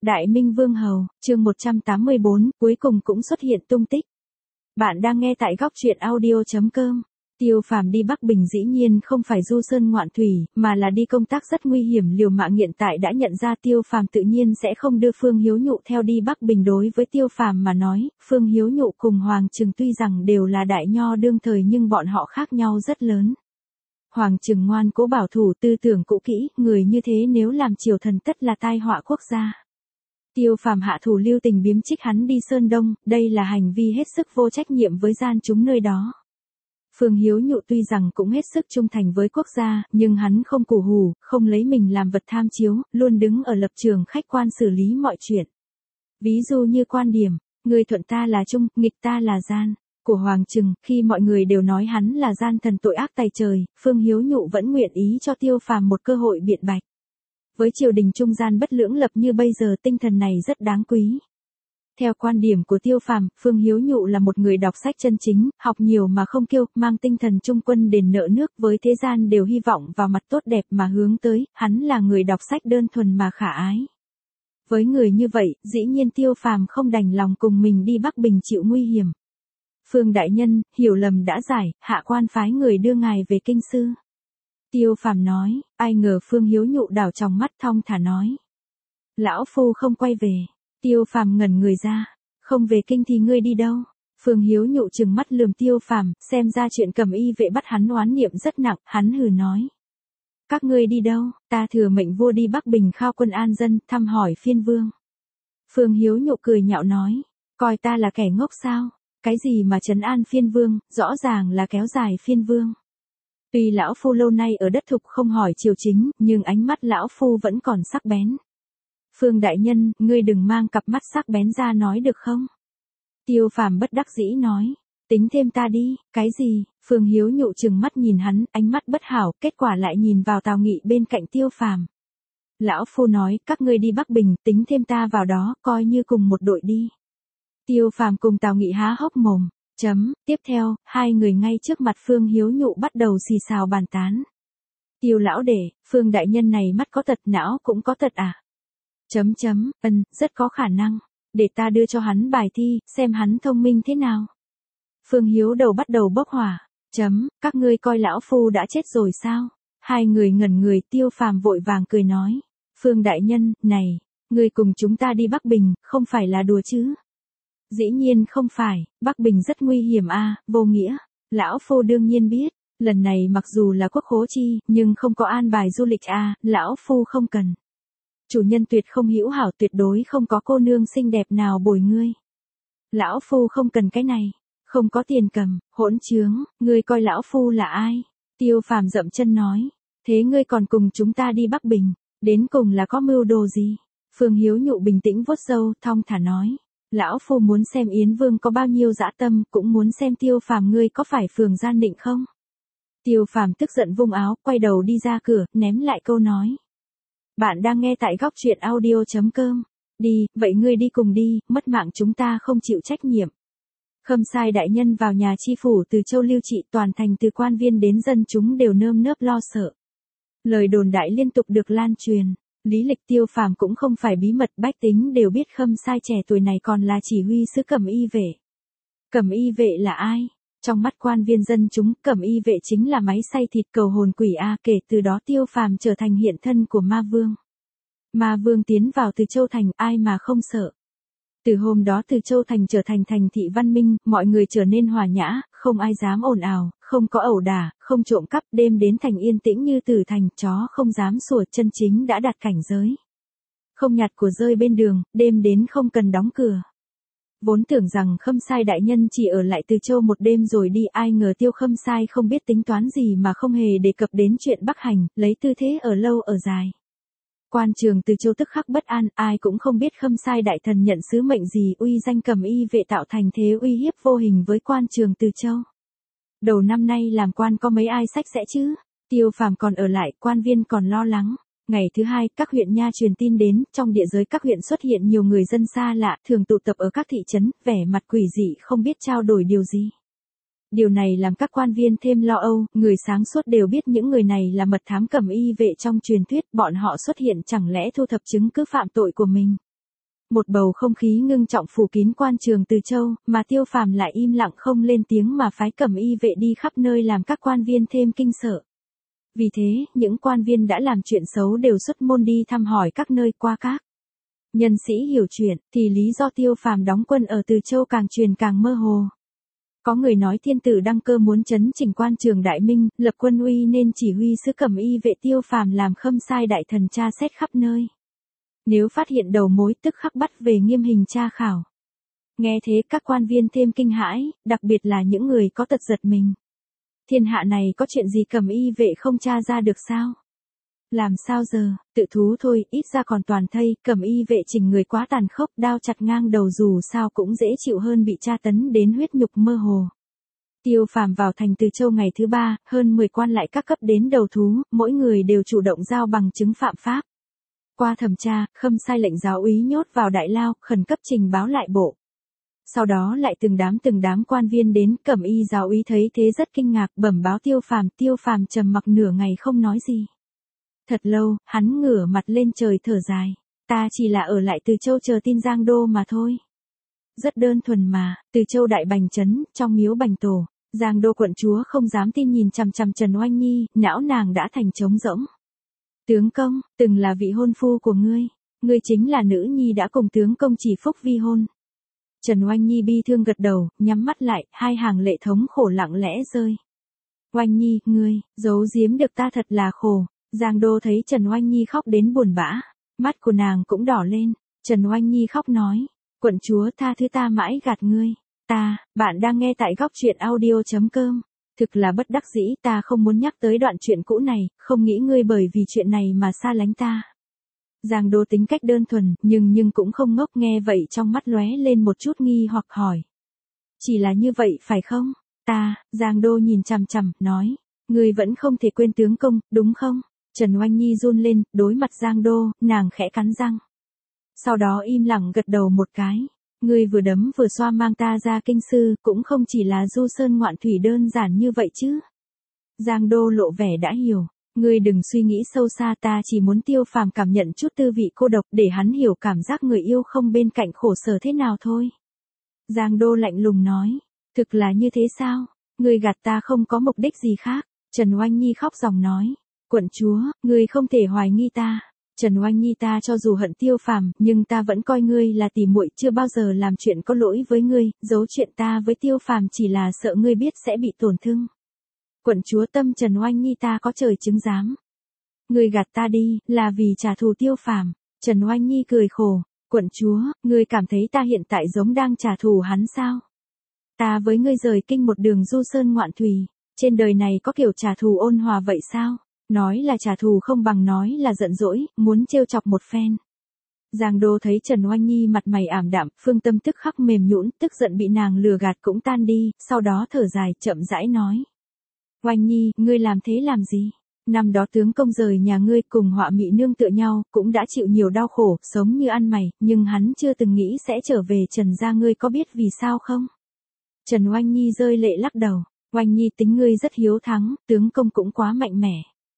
Đại Minh Vương Hầu, chương 184, cuối cùng cũng xuất hiện tung tích. Bạn đang nghe tại góc truyện audio.com. Tiêu Phàm đi Bắc Bình dĩ nhiên không phải du sơn ngoạn thủy, mà là đi công tác rất nguy hiểm liều mạng hiện tại đã nhận ra Tiêu Phàm tự nhiên sẽ không đưa Phương Hiếu Nhụ theo đi Bắc Bình. Đối với Tiêu Phàm mà nói, Phương Hiếu Nhụ cùng Hoàng Trừng tuy rằng đều là đại nho đương thời nhưng bọn họ khác nhau rất lớn. Hoàng Trừng ngoan cố bảo thủ tư tưởng cũ kỹ, người như thế nếu làm triều thần tất là tai họa quốc gia. Tiêu Phàm hạ thủ lưu tình biếm trích hắn đi Sơn Đông, đây là hành vi hết sức vô trách nhiệm với gian chúng nơi đó. Phương Hiếu Nhụ tuy rằng cũng hết sức trung thành với quốc gia, nhưng hắn không cù hù, không lấy mình làm vật tham chiếu, luôn đứng ở lập trường khách quan xử lý mọi chuyện. Ví dụ như quan điểm, người thuận ta là trung, nghịch ta là gian, của Hoàng Trừng, khi mọi người đều nói hắn là gian thần tội ác tày trời, Phương Hiếu Nhụ vẫn nguyện ý cho Tiêu Phàm một cơ hội biện bạch. Với triều đình trung gian bất lưỡng lập như bây giờ, tinh thần này rất đáng quý. Theo quan điểm của Tiêu Phàm, Phương Hiếu Nhụ là một người đọc sách chân chính, học nhiều mà không kiêu, mang tinh thần trung quân đền nợ nước, với thế gian đều hy vọng vào mặt tốt đẹp mà hướng tới, hắn là người đọc sách đơn thuần mà khả ái. Với người như vậy, dĩ nhiên Tiêu Phàm không đành lòng cùng mình đi Bắc Bình chịu nguy hiểm. Phương đại nhân, hiểu lầm đã giải, hạ quan phái người đưa ngài về kinh sư. Tiêu Phàm nói, ai ngờ Phương Hiếu Nhụ đảo tròng mắt thong thả nói. Lão phu không quay về. Tiêu Phàm ngẩn người ra, không về kinh thì ngươi đi đâu? Phương Hiếu Nhụ trừng mắt lườm Tiêu Phàm, xem ra chuyện Cẩm Y vệ bắt hắn oán niệm rất nặng, hắn hừ nói. Các ngươi đi đâu? Ta thừa mệnh vua đi Bắc Bình khao quân an dân, thăm hỏi phiên vương. Phương Hiếu Nhụ cười nhạo nói, coi ta là kẻ ngốc sao? Cái gì mà trấn an phiên vương, rõ ràng là kéo dài phiên vương. Tuy lão phu lâu nay ở đất thục không hỏi triều chính, nhưng ánh mắt lão phu vẫn còn sắc bén. Phương đại nhân, ngươi đừng mang cặp mắt sắc bén ra nói được không? Tiêu Phàm bất đắc dĩ nói, tính thêm ta đi, cái gì? Phương Hiếu Nhụ trừng mắt nhìn hắn, ánh mắt bất hảo, kết quả lại nhìn vào Tào Nghị bên cạnh Tiêu Phàm. Lão phu nói, các ngươi đi Bắc Bình, tính thêm ta vào đó, coi như cùng một đội đi. Tiêu Phàm cùng Tào Nghị há hốc mồm. Tiếp theo, hai người ngay trước mặt Phương Hiếu Nhụ bắt đầu xì xào bàn tán. Tiêu lão đệ, Phương đại nhân này mắt có tật, não cũng có tật à? Rất có khả năng. Để ta đưa cho hắn bài thi, xem hắn thông minh thế nào. Phương Hiếu đầu bắt đầu bốc hỏa. Các ngươi coi lão phu đã chết rồi sao? Hai người ngẩn người, Tiêu Phàm vội vàng cười nói. Phương đại nhân, này, ngươi cùng chúng ta đi Bắc Bình, không phải là đùa chứ? Dĩ nhiên không phải, Bắc Bình rất nguy hiểm a, vô nghĩa. Lão phu đương nhiên biết, lần này mặc dù là quốc khố chi, nhưng không có an bài du lịch a, lão phu không cần. Chủ nhân tuyệt không hữu hảo, tuyệt đối không có cô nương xinh đẹp nào bồi ngươi. Lão phu không cần cái này, không có tiền cầm, hỗn trướng, ngươi coi lão phu là ai? Tiêu Phàm dậm chân nói, thế ngươi còn cùng chúng ta đi Bắc Bình, đến cùng là có mưu đồ gì? Phương Hiếu Nhụ bình tĩnh vuốt râu, thong thả nói. Lão phu muốn xem Yến Vương có bao nhiêu dã tâm, cũng muốn xem Tiêu Phàm ngươi có phải phường gian định không? Tiêu Phàm tức giận vung áo, quay đầu đi ra cửa, ném lại câu nói. Bạn đang nghe tại góc truyện audio.com. Đi, vậy ngươi đi cùng đi, mất mạng chúng ta không chịu trách nhiệm. Khâm sai đại nhân vào nhà chi phủ từ châu lưu trị, toàn thành từ quan viên đến dân chúng đều nơm nớp lo sợ. Lời đồn đại liên tục được lan truyền. Lý lịch Tiêu Phàm cũng không phải bí mật, bách tính đều biết Khâm sai trẻ tuổi này còn là chỉ huy sứ Cẩm Y vệ. Cẩm Y vệ là ai? Trong mắt quan viên dân chúng, Cẩm Y vệ chính là máy xay thịt cầu hồn quỷ a, kể từ đó Tiêu Phàm trở thành hiện thân của Ma Vương. Ma Vương tiến vào Từ Châu thành, ai mà không sợ. Từ hôm đó Từ Châu thành trở thành thành thị văn minh, mọi người trở nên hòa nhã, không ai dám ồn ào, không có ẩu đả, không trộm cắp, đêm đến thành yên tĩnh như tử thành, chó không dám sủa, chân chính đã đạt cảnh giới. Không nhặt của rơi bên đường, đêm đến không cần đóng cửa. Vốn tưởng rằng Khâm sai đại nhân chỉ ở lại Từ Châu một đêm rồi đi, ai ngờ Tiêu Khâm sai không biết tính toán gì mà không hề đề cập đến chuyện Bắc hành, lấy tư thế ở lâu ở dài. Quan trường Từ Châu tức khắc bất an, ai cũng không biết Khâm sai đại thần nhận sứ mệnh gì, uy danh Cẩm Y vệ tạo thành thế uy hiếp vô hình với quan trường Từ Châu. Đầu năm nay làm quan có mấy ai sách sẽ chứ? Tiêu Phàm còn ở lại, quan viên còn lo lắng. Ngày thứ hai, các huyện nha truyền tin đến, trong địa giới các huyện xuất hiện nhiều người dân xa lạ, thường tụ tập ở các thị trấn, vẻ mặt quỷ dị không biết trao đổi điều gì. Điều này làm các quan viên thêm lo âu, người sáng suốt đều biết những người này là mật thám Cẩm Y vệ trong truyền thuyết, bọn họ xuất hiện chẳng lẽ thu thập chứng cứ phạm tội của mình. Một bầu không khí ngưng trọng phủ kín quan trường Từ Châu, mà Tiêu Phàm lại im lặng không lên tiếng mà phái cẩm y vệ đi khắp nơi làm các quan viên thêm kinh sợ. Vì thế, những quan viên đã làm chuyện xấu đều xuất môn đi thăm hỏi các nơi qua các. Nhân sĩ hiểu chuyện, thì lý do Tiêu Phàm đóng quân ở Từ Châu càng truyền càng mơ hồ. Có người nói thiên tử đăng cơ muốn chấn chỉnh quan trường Đại Minh, lập quân uy nên chỉ huy sứ cẩm y vệ Tiêu Phàm làm khâm sai đại thần tra xét khắp nơi. Nếu phát hiện đầu mối tức khắc bắt về nghiêm hình tra khảo. Nghe thế các quan viên thêm kinh hãi, đặc biệt là những người có tật giật mình. Thiên hạ này có chuyện gì cẩm y vệ không tra ra được sao? Làm sao giờ, tự thú thôi, ít ra còn toàn thây, cẩm y vệ chỉnh người quá tàn khốc, đao chặt ngang đầu dù sao cũng dễ chịu hơn bị tra tấn đến huyết nhục mơ hồ. Tiêu Phàm vào thành Từ Châu ngày thứ 3, hơn 10 quan lại các cấp đến đầu thú, mỗi người đều chủ động giao bằng chứng phạm pháp. Qua thẩm tra, khâm sai lệnh giáo úy nhốt vào đại lao, khẩn cấp trình báo lại bộ. Sau đó lại từng đám quan viên đến, cẩm y giáo úy thấy thế rất kinh ngạc, bẩm báo Tiêu Phàm trầm mặc nửa ngày không nói gì. Thật lâu, hắn ngửa mặt lên trời thở dài. Ta chỉ là ở lại Từ Châu chờ tin Giang Đô mà thôi. Rất đơn thuần mà, Từ Châu đại bành trấn, trong miếu bành tổ, Giang Đô quận chúa không dám tin nhìn chằm chằm Trần Oanh Nhi, não nàng đã thành trống rỗng. Tướng công, từng là vị hôn phu của ngươi chính là nữ nhi đã cùng tướng công chỉ phúc vi hôn. Trần Oanh Nhi bi thương gật đầu, nhắm mắt lại, hai hàng lệ thống khổ lặng lẽ rơi. Oanh Nhi, ngươi, giấu giếm được ta thật là khổ. Giang Đô thấy Trần Oanh Nhi khóc đến buồn bã, mắt của nàng cũng đỏ lên. Trần Oanh Nhi khóc nói, quận chúa tha thứ ta mãi gạt ngươi. Bạn đang nghe tại góc truyện audio.com. Thực là bất đắc dĩ, ta không muốn nhắc tới đoạn chuyện cũ này, không nghĩ ngươi bởi vì chuyện này mà xa lánh ta. Giang Đô tính cách đơn thuần, nhưng cũng không ngốc, nghe vậy trong mắt lóe lên một chút nghi hoặc hỏi. Chỉ là như vậy phải không? Giang Đô nhìn chằm chằm, nói, ngươi vẫn không thể quên tướng công, đúng không? Trần Oanh Nhi run lên, đối mặt Giang Đô, nàng khẽ cắn răng. Sau đó im lặng gật đầu một cái. Ngươi vừa đấm vừa xoa mang ta ra kinh sư, cũng không chỉ là du sơn ngoạn thủy đơn giản như vậy chứ. Giang Đô lộ vẻ đã hiểu. Ngươi đừng suy nghĩ sâu xa, ta chỉ muốn Tiêu Phàm cảm nhận chút tư vị cô độc để hắn hiểu cảm giác người yêu không bên cạnh khổ sở thế nào thôi. Giang Đô lạnh lùng nói. Thực là như thế sao? Ngươi gạt ta không có mục đích gì khác. Trần Oanh Nhi khóc ròng nói. Quận chúa, ngươi không thể hoài nghi ta. Trần Oanh Nhi, ta cho dù hận Tiêu Phàm, nhưng ta vẫn coi ngươi là tỉ muội, chưa bao giờ làm chuyện có lỗi với ngươi, giấu chuyện ta với Tiêu Phàm chỉ là sợ ngươi biết sẽ bị tổn thương. Quận chúa tâm Trần Oanh Nhi, ta có trời chứng giám. Ngươi gạt ta đi, là vì trả thù Tiêu Phàm. Trần Oanh Nhi cười khổ. Quận chúa, ngươi cảm thấy ta hiện tại giống đang trả thù hắn sao? Ta với ngươi rời kinh một đường du sơn ngoạn thủy, trên đời này có kiểu trả thù ôn hòa vậy sao? Nói là trả thù không bằng nói là giận dỗi, muốn trêu chọc một phen. Giang Đô thấy Trần Oanh Nhi mặt mày ảm đạm, phương tâm tức khắc mềm nhũn, tức giận bị nàng lừa gạt cũng tan đi, sau đó thở dài, chậm rãi nói. Oanh Nhi, ngươi làm thế làm gì? Năm đó tướng công rời nhà ngươi cùng họa mị nương tựa nhau, cũng đã chịu nhiều đau khổ, sống như ăn mày, nhưng hắn chưa từng nghĩ sẽ trở về Trần gia, ngươi có biết vì sao không? Trần Oanh Nhi rơi lệ lắc đầu. Oanh Nhi, tính ngươi rất hiếu thắng, tướng công cũng quá mạnh mẽ.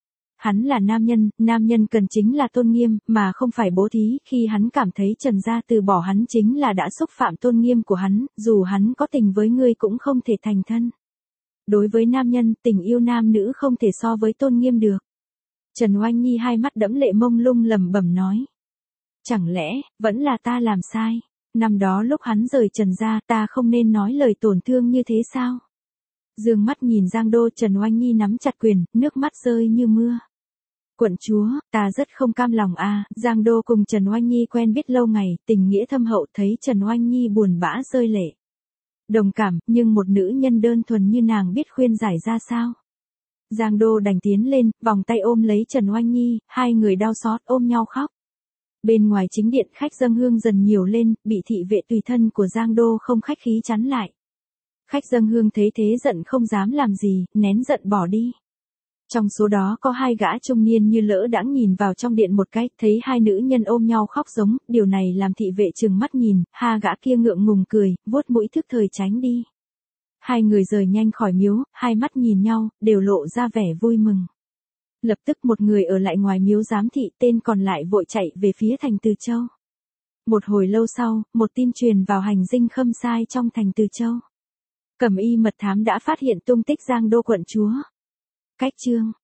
Hắn là nam nhân cần chính là tôn nghiêm, mà không phải bố thí, khi hắn cảm thấy Trần gia từ bỏ hắn chính là đã xúc phạm tôn nghiêm của hắn, dù hắn có tình với ngươi cũng không thể thành thân. Đối với nam nhân, tình yêu nam nữ không thể so với tôn nghiêm được. Trần Oanh Nhi hai mắt đẫm lệ mông lung lẩm bẩm nói. Chẳng lẽ, vẫn là ta làm sai? Năm đó lúc hắn rời Trần gia, ta không nên nói lời tổn thương như thế sao? Dương mắt nhìn Giang Đô, Trần Oanh Nhi nắm chặt quyền, nước mắt rơi như mưa. Quận chúa, ta rất không cam lòng a. Giang Đô cùng Trần Oanh Nhi quen biết lâu ngày, tình nghĩa thâm hậu, thấy Trần Oanh Nhi buồn bã rơi lệ. Đồng cảm, nhưng một nữ nhân đơn thuần như nàng biết khuyên giải ra sao? Giang Đô đành tiến lên, vòng tay ôm lấy Trần Oanh Nhi, hai người đau xót ôm nhau khóc. Bên ngoài chính điện khách dâng hương dần nhiều lên, bị thị vệ tùy thân của Giang Đô không khách khí chắn lại. Khách dâng hương thấy thế giận không dám làm gì, nén giận bỏ đi. Trong số đó có hai gã trung niên như lỡ đãng nhìn vào trong điện một cái, thấy hai nữ nhân ôm nhau khóc giống, điều này làm thị vệ trừng mắt nhìn, ha gã kia ngượng ngùng cười, vuốt mũi thức thời tránh đi. Hai người rời nhanh khỏi miếu, hai mắt nhìn nhau, đều lộ ra vẻ vui mừng. Lập tức một người ở lại ngoài miếu giám thị, tên còn lại vội chạy về phía thành Từ Châu. Một hồi lâu sau, một tin truyền vào hành dinh Khâm Sai trong thành Từ Châu. Cẩm y mật thám đã phát hiện tung tích Giang Đô quận chúa. Cách chương